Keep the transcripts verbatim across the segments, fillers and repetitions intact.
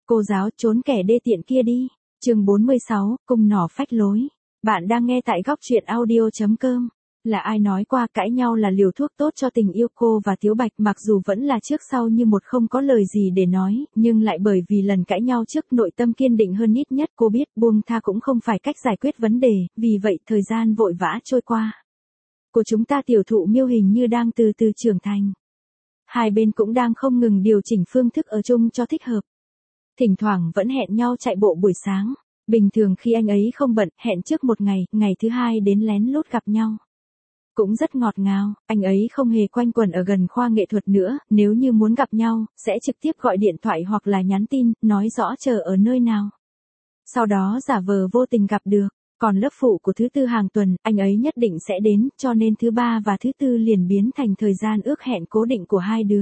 Cô giáo trốn kẻ đê tiện kia đi. Chương bốn mươi sáu, cung nỏ phách lối. Bạn đang nghe tại góc truyện audio chấm com. Là ai nói qua cãi nhau là liều thuốc tốt cho tình yêu? Cô và Tiếu Bạch mặc dù vẫn là trước sau như một, không có lời gì để nói, nhưng lại bởi vì lần cãi nhau trước nội tâm kiên định hơn ít nhất. Cô biết buông tha cũng không phải cách giải quyết vấn đề, vì vậy thời gian vội vã trôi qua. Của chúng ta tiểu thụ Miêu hình như đang từ từ trưởng thành. Hai bên cũng đang không ngừng điều chỉnh phương thức ở chung cho thích hợp. Thỉnh thoảng vẫn hẹn nhau chạy bộ buổi sáng. Bình thường khi anh ấy không bận, hẹn trước một ngày, ngày thứ hai đến lén lút gặp nhau. Cũng rất ngọt ngào, anh ấy không hề quanh quẩn ở gần khoa nghệ thuật nữa, nếu như muốn gặp nhau, sẽ trực tiếp gọi điện thoại hoặc là nhắn tin, nói rõ chờ ở nơi nào. Sau đó giả vờ vô tình gặp được, còn lớp phụ của thứ tư hàng tuần, anh ấy nhất định sẽ đến, cho nên thứ ba và thứ tư liền biến thành thời gian ước hẹn cố định của hai đứa.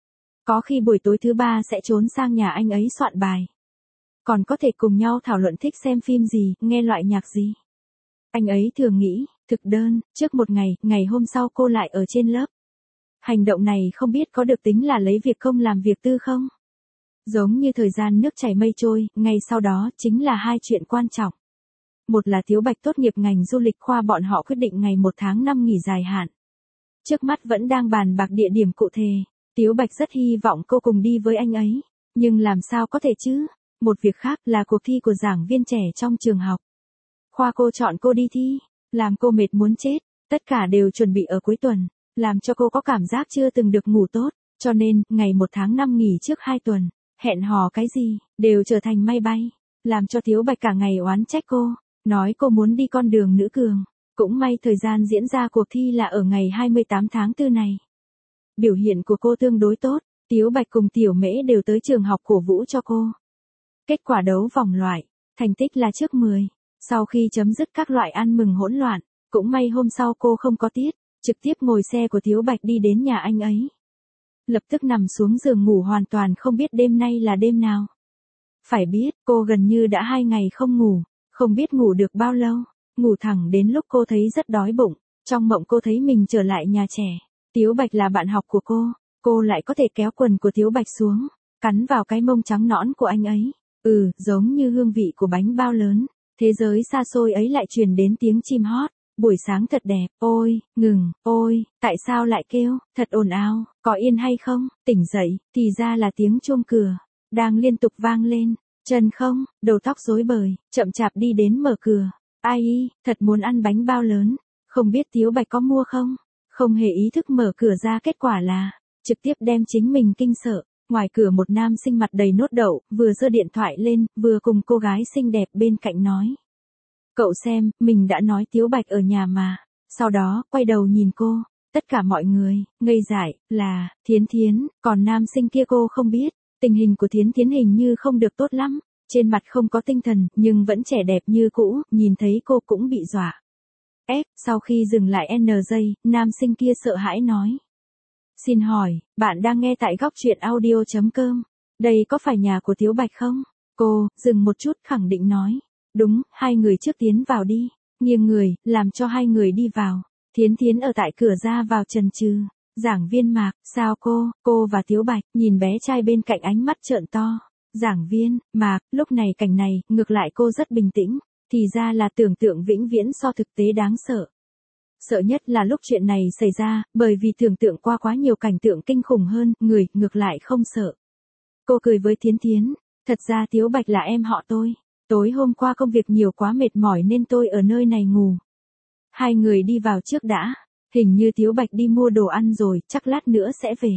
Có khi buổi tối thứ ba sẽ trốn sang nhà anh ấy soạn bài. Còn có thể cùng nhau thảo luận thích xem phim gì, nghe loại nhạc gì. Anh ấy thường nghĩ, thực đơn, trước một ngày, ngày hôm sau cô lại ở trên lớp. Hành động này không biết có được tính là lấy việc công làm việc tư không? Giống như thời gian nước chảy mây trôi, ngay sau đó chính là hai chuyện quan trọng. Một là Tiếu Bạch tốt nghiệp ngành du lịch khoa, bọn họ quyết định ngày một tháng năm nghỉ dài hạn. Trước mắt vẫn đang bàn bạc địa điểm cụ thể. Tiếu Bạch rất hy vọng cô cùng đi với anh ấy. Nhưng làm sao có thể chứ? Một việc khác là cuộc thi của giảng viên trẻ trong trường học. Khoa cô chọn cô đi thi, làm cô mệt muốn chết. Tất cả đều chuẩn bị ở cuối tuần, làm cho cô có cảm giác chưa từng được ngủ tốt. Cho nên, ngày một tháng năm nghỉ trước hai tuần, hẹn hò cái gì, đều trở thành may bay. Làm cho Tiếu Bạch cả ngày oán trách cô, nói cô muốn đi con đường nữ cường. Cũng may thời gian diễn ra cuộc thi là ở ngày hai mươi tám tháng tư này. Biểu hiện của cô tương đối tốt, Tiếu Bạch cùng Tiểu Mễ đều tới trường học cổ vũ cho cô. Kết quả đấu vòng loại, thành tích là trước mười. Sau khi chấm dứt các loại ăn mừng hỗn loạn, cũng may hôm sau cô không có tiết, trực tiếp ngồi xe của Tiếu Bạch đi đến nhà anh ấy. Lập tức nằm xuống giường ngủ, hoàn toàn không biết đêm nay là đêm nào. Phải biết, cô gần như đã hai ngày không ngủ, không biết ngủ được bao lâu, ngủ thẳng đến lúc cô thấy rất đói bụng. Trong mộng cô thấy mình trở lại nhà trẻ. Tiếu Bạch là bạn học của cô, cô lại có thể kéo quần của Tiếu Bạch xuống, cắn vào cái mông trắng nõn của anh ấy. Ừ, giống như hương vị của bánh bao lớn. Thế giới xa xôi ấy lại truyền đến tiếng chim hót. Buổi sáng thật đẹp, ôi, ngừng, ôi, tại sao lại kêu, thật ồn ào, có yên hay không? Tỉnh dậy, thì ra là tiếng chuông cửa, đang liên tục vang lên. Chân không, đầu tóc rối bời, chậm chạp đi đến mở cửa. Ai y, thật muốn ăn bánh bao lớn, không biết Tiếu Bạch có mua không? Không hề ý thức mở cửa ra, kết quả là trực tiếp đem chính mình kinh sợ. Ngoài cửa một nam sinh mặt đầy nốt đậu, vừa giơ điện thoại lên, vừa cùng cô gái xinh đẹp bên cạnh nói. Cậu xem, mình đã nói Tiếu Bạch ở nhà mà. Sau đó, quay đầu nhìn cô. Tất cả mọi người, ngây dại, là, Thiến Thiến, còn nam sinh kia cô không biết. Tình hình của Thiến Thiến hình như không được tốt lắm. Trên mặt không có tinh thần, nhưng vẫn trẻ đẹp như cũ, nhìn thấy cô cũng bị dọa. Ép, sau khi dừng lại N giây, nam sinh kia sợ hãi nói. Xin hỏi, bạn đang nghe tại góc truyện audio chấm com. Đây có phải nhà của Tiếu Bạch không? Cô, dừng một chút, khẳng định nói. Đúng, hai người trước tiến vào đi. Nghiêng người, làm cho hai người đi vào. Thiến Thiến ở tại cửa ra vào chần chừ. Giảng viên Mạc, sao cô, cô và Tiếu Bạch, nhìn bé trai bên cạnh ánh mắt trợn to. Giảng viên, Mạc, lúc này cảnh này, ngược lại cô rất bình tĩnh. Thì ra là tưởng tượng vĩnh viễn so thực tế đáng sợ. Sợ nhất là lúc chuyện này xảy ra, bởi vì tưởng tượng qua quá nhiều cảnh tượng kinh khủng hơn, người, ngược lại không sợ. Cô cười với Thiến Thiến, thật ra Tiếu Bạch là em họ tôi. Tối hôm qua công việc nhiều quá mệt mỏi nên tôi ở nơi này ngủ. Hai người đi vào trước đã, hình như Tiếu Bạch đi mua đồ ăn rồi, chắc lát nữa sẽ về.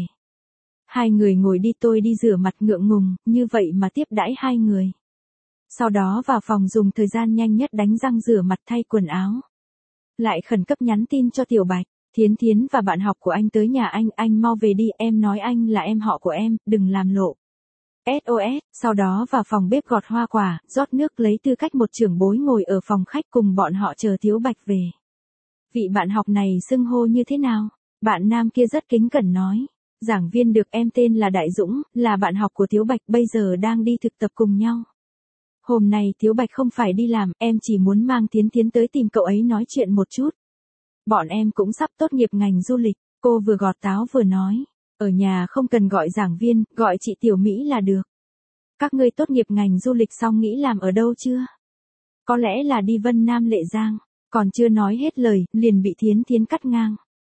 Hai người ngồi đi, tôi đi rửa mặt, ngượng ngùng, như vậy mà tiếp đãi hai người. Sau đó vào phòng dùng thời gian nhanh nhất đánh răng rửa mặt thay quần áo. Lại khẩn cấp nhắn tin cho Tiểu Bạch, Thiến Thiến và bạn học của anh tới nhà anh, anh mau về đi, em nói anh là em họ của em, đừng làm lộ. ét ô ét, sau đó vào phòng bếp gọt hoa quả, rót nước, lấy tư cách một trưởng bối ngồi ở phòng khách cùng bọn họ chờ Tiếu Bạch về. Vị bạn học này xưng hô như thế nào? Bạn nam kia rất kính cẩn nói. Giảng viên được, em tên là Đại Dũng, là bạn học của Tiếu Bạch, bây giờ đang đi thực tập cùng nhau. Hôm nay Tiếu Bạch không phải đi làm, em chỉ muốn mang Thiến Thiến tới tìm cậu ấy nói chuyện một chút. Bọn em cũng sắp tốt nghiệp ngành du lịch, cô vừa gọt táo vừa nói. Ở nhà không cần gọi giảng viên, gọi chị Tiểu Mỹ là được. các ngươi tốt nghiệp ngành du lịch xong nghĩ làm ở đâu chưa? Có lẽ là đi Vân Nam Lệ Giang, còn chưa nói hết lời, liền bị Thiến Thiến cắt ngang.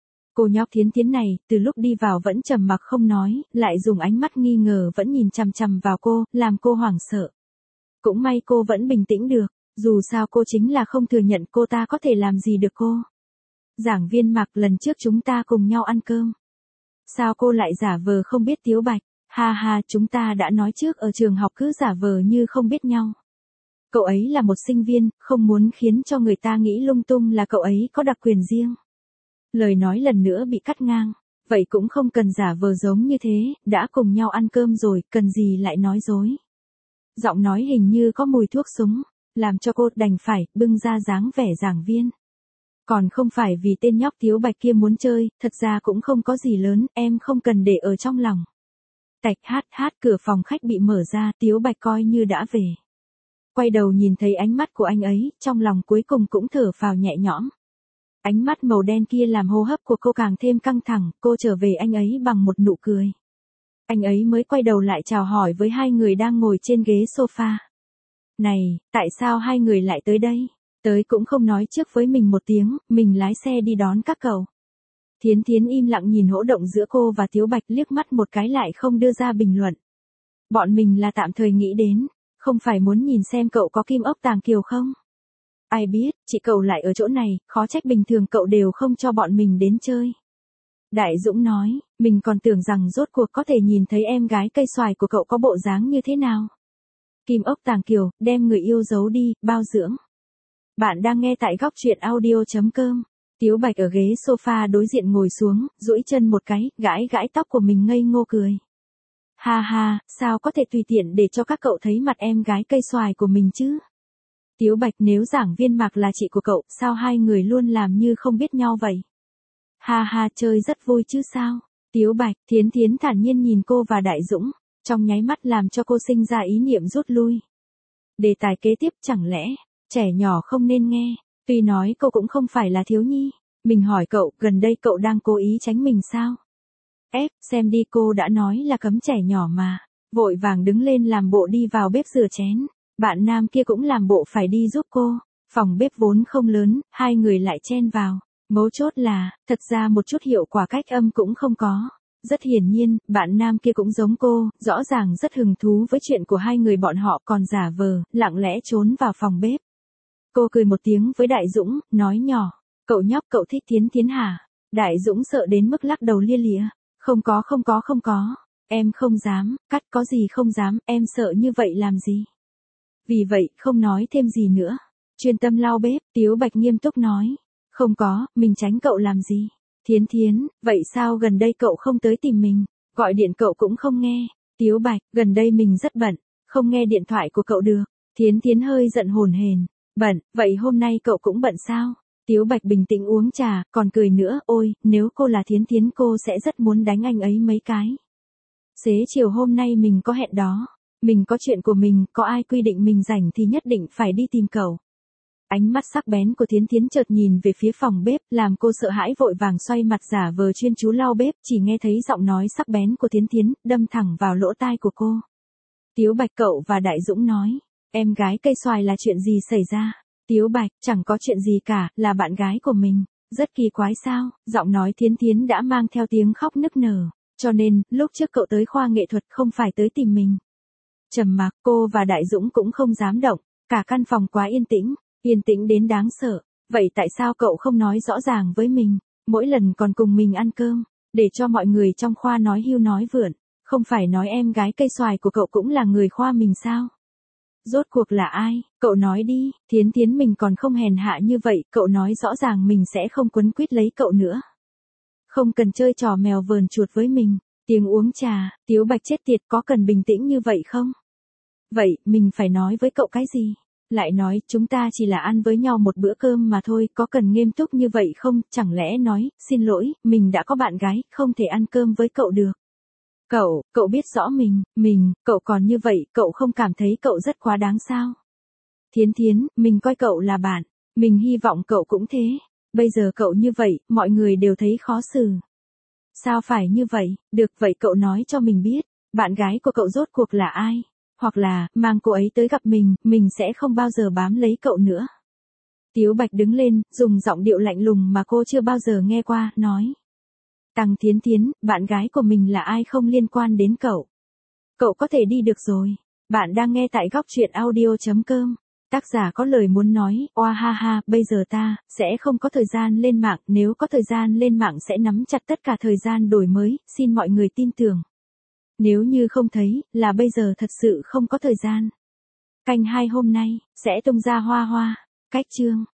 Cô nhóc Thiến Thiến này, từ lúc đi vào vẫn trầm mặc không nói, lại dùng ánh mắt nghi ngờ vẫn nhìn chằm chằm vào cô, làm cô hoảng sợ. Cũng may cô vẫn bình tĩnh được, dù sao cô chính là không thừa nhận cô ta có thể làm gì được cô. Giảng viên Mạc, lần trước chúng ta cùng nhau ăn cơm. Sao cô lại giả vờ không biết Tiếu Bạch? Ha ha, chúng ta đã nói trước ở trường học cứ giả vờ như không biết nhau. Cậu ấy là một sinh viên, không muốn khiến cho người ta nghĩ lung tung là cậu ấy có đặc quyền riêng. Lời nói lần nữa bị cắt ngang, vậy cũng không cần giả vờ giống như thế, đã cùng nhau ăn cơm rồi, cần gì lại nói dối. Giọng nói hình như có mùi thuốc súng, làm cho cô đành phải bưng ra dáng vẻ giảng viên. Còn không phải vì tên nhóc Tiếu Bạch kia muốn chơi, thật ra cũng không có gì lớn, em không cần để ở trong lòng. Tạch hát hát, cửa phòng khách bị mở ra, Tiếu Bạch coi như đã về. Quay đầu nhìn thấy ánh mắt của anh ấy, trong lòng cuối cùng cũng thở phào nhẹ nhõm. Ánh mắt màu đen kia làm hô hấp của cô càng thêm căng thẳng, cô trở về anh ấy bằng một nụ cười. Anh ấy mới quay đầu lại chào hỏi với hai người đang ngồi trên ghế sofa. Này, tại sao hai người lại tới đây? Tới cũng không nói trước với mình một tiếng, mình lái xe đi đón các cậu. Thiến Thiến im lặng nhìn hỗn động giữa cô và Tiếu Bạch, liếc mắt một cái lại không đưa ra bình luận. Bọn mình là tạm thời nghĩ đến, không phải muốn nhìn xem cậu có kim ốc tàng kiều không? Ai biết, chị cậu lại ở chỗ này, khó trách bình thường cậu đều không cho bọn mình đến chơi. Đại Dũng nói, mình còn tưởng rằng rốt cuộc có thể nhìn thấy em gái cây xoài của cậu có bộ dáng như thế nào. Kim ốc tàng kiều, đem người yêu giấu đi, bao dưỡng. Bạn đang nghe tại góc truyện audio chấm com. Tiếu Bạch ở ghế sofa đối diện ngồi xuống, duỗi chân một cái, gãi gãi tóc của mình ngây ngô cười. Ha ha, sao có thể tùy tiện để cho các cậu thấy mặt em gái cây xoài của mình chứ? Tiếu Bạch, nếu giảng viên Mạc là chị của cậu, sao hai người luôn làm như không biết nhau vậy? Ha ha, chơi rất vui chứ sao? Tiếu Bạch, Thiến Thiến thản nhiên nhìn cô và Đại Dũng, trong nháy mắt làm cho cô sinh ra ý niệm rút lui. Đề tài kế tiếp, chẳng lẽ, trẻ nhỏ không nên nghe, tuy nói cậu cũng không phải là thiếu nhi. Mình hỏi cậu, gần đây cậu đang cố ý tránh mình sao? Ép, xem đi, cô đã nói là cấm trẻ nhỏ mà. Vội vàng đứng lên làm bộ đi vào bếp rửa chén. Bạn nam kia cũng làm bộ phải đi giúp cô. Phòng bếp vốn không lớn, hai người lại chen vào. Mấu chốt là, thật ra một chút hiệu quả cách âm cũng không có. Rất hiển nhiên, bạn nam kia cũng giống cô, rõ ràng rất hứng thú với chuyện của hai người bọn họ, còn giả vờ, lặng lẽ trốn vào phòng bếp. Cô cười một tiếng với Đại Dũng, nói nhỏ, cậu nhóc, cậu thích Thiến Thiến hả? Đại Dũng sợ đến mức lắc đầu lia lịa. Không có không có không có, em không dám, cắt, có gì không dám, em sợ như vậy làm gì? Vì vậy, không nói thêm gì nữa. Chuyên tâm lau bếp, Tiếu Bạch nghiêm túc nói. Không có, mình tránh cậu làm gì? Thiến Thiến, vậy sao gần đây cậu không tới tìm mình? Gọi điện cậu cũng không nghe. Tiếu Bạch, gần đây mình rất bận, không nghe điện thoại của cậu được. Thiến Thiến hơi giận hồn hển. Bận, vậy hôm nay cậu cũng bận sao? Tiếu Bạch bình tĩnh uống trà, còn cười nữa, ôi, nếu cô là Thiến Thiến cô sẽ rất muốn đánh anh ấy mấy cái. Xế chiều hôm nay mình có hẹn đó, mình có chuyện của mình, có ai quy định mình rảnh thì nhất định phải đi tìm cậu. Ánh mắt sắc bén của Thiến Thiến chợt nhìn về phía phòng bếp, làm cô sợ hãi vội vàng xoay mặt giả vờ chuyên chú lau bếp, chỉ nghe thấy giọng nói sắc bén của Thiến Thiến, đâm thẳng vào lỗ tai của cô. Tiếu Bạch, cậu và Đại Dũng nói, em gái cây xoài là chuyện gì xảy ra? Tiếu Bạch, chẳng có chuyện gì cả, là bạn gái của mình. Rất kỳ quái sao? Giọng nói Thiến Thiến đã mang theo tiếng khóc nức nở. Cho nên, lúc trước cậu tới khoa nghệ thuật không phải tới tìm mình. Trầm mặc, cô và Đại Dũng cũng không dám động. Cả căn phòng quá yên tĩnh, yên tĩnh đến đáng sợ. Vậy tại sao cậu không nói rõ ràng với mình? Mỗi lần còn cùng mình ăn cơm, để cho mọi người trong khoa nói hưu nói vượn. Không phải nói em gái cây xoài của cậu cũng là người khoa mình sao? Rốt cuộc là ai? Cậu nói đi, Thiến Thiến mình còn không hèn hạ như vậy, cậu nói rõ ràng mình sẽ không quấn quýt lấy cậu nữa. Không cần chơi trò mèo vờn chuột với mình. Tiếng uống trà, Tiếu Bạch chết tiệt, có cần bình tĩnh như vậy không? Vậy, mình phải nói với cậu cái gì? Lại nói, chúng ta chỉ là ăn với nhau một bữa cơm mà thôi, có cần nghiêm túc như vậy không? Chẳng lẽ nói, xin lỗi, mình đã có bạn gái, không thể ăn cơm với cậu được. Cậu, cậu biết rõ mình, mình, cậu còn như vậy, cậu không cảm thấy cậu rất quá đáng sao? Thiến Thiến, mình coi cậu là bạn, mình hy vọng cậu cũng thế. Bây giờ cậu như vậy, mọi người đều thấy khó xử. Sao phải như vậy? Được vậy cậu nói cho mình biết, bạn gái của cậu rốt cuộc là ai? Hoặc là, mang cô ấy tới gặp mình, mình sẽ không bao giờ bám lấy cậu nữa. Tiếu Bạch đứng lên, dùng giọng điệu lạnh lùng mà cô chưa bao giờ nghe qua, nói. Tăng Thiến Thiến, bạn gái của mình là ai không liên quan đến cậu. Cậu có thể đi được rồi. Bạn đang nghe tại góc truyện audio.com. Tác giả có lời muốn nói, oa ha ha, bây giờ ta, sẽ không có thời gian lên mạng, nếu có thời gian lên mạng sẽ nắm chặt tất cả thời gian đổi mới, xin mọi người tin tưởng. Nếu như không thấy, là bây giờ thật sự không có thời gian. Canh hai hôm nay, sẽ tung ra hoa hoa. Cách chương.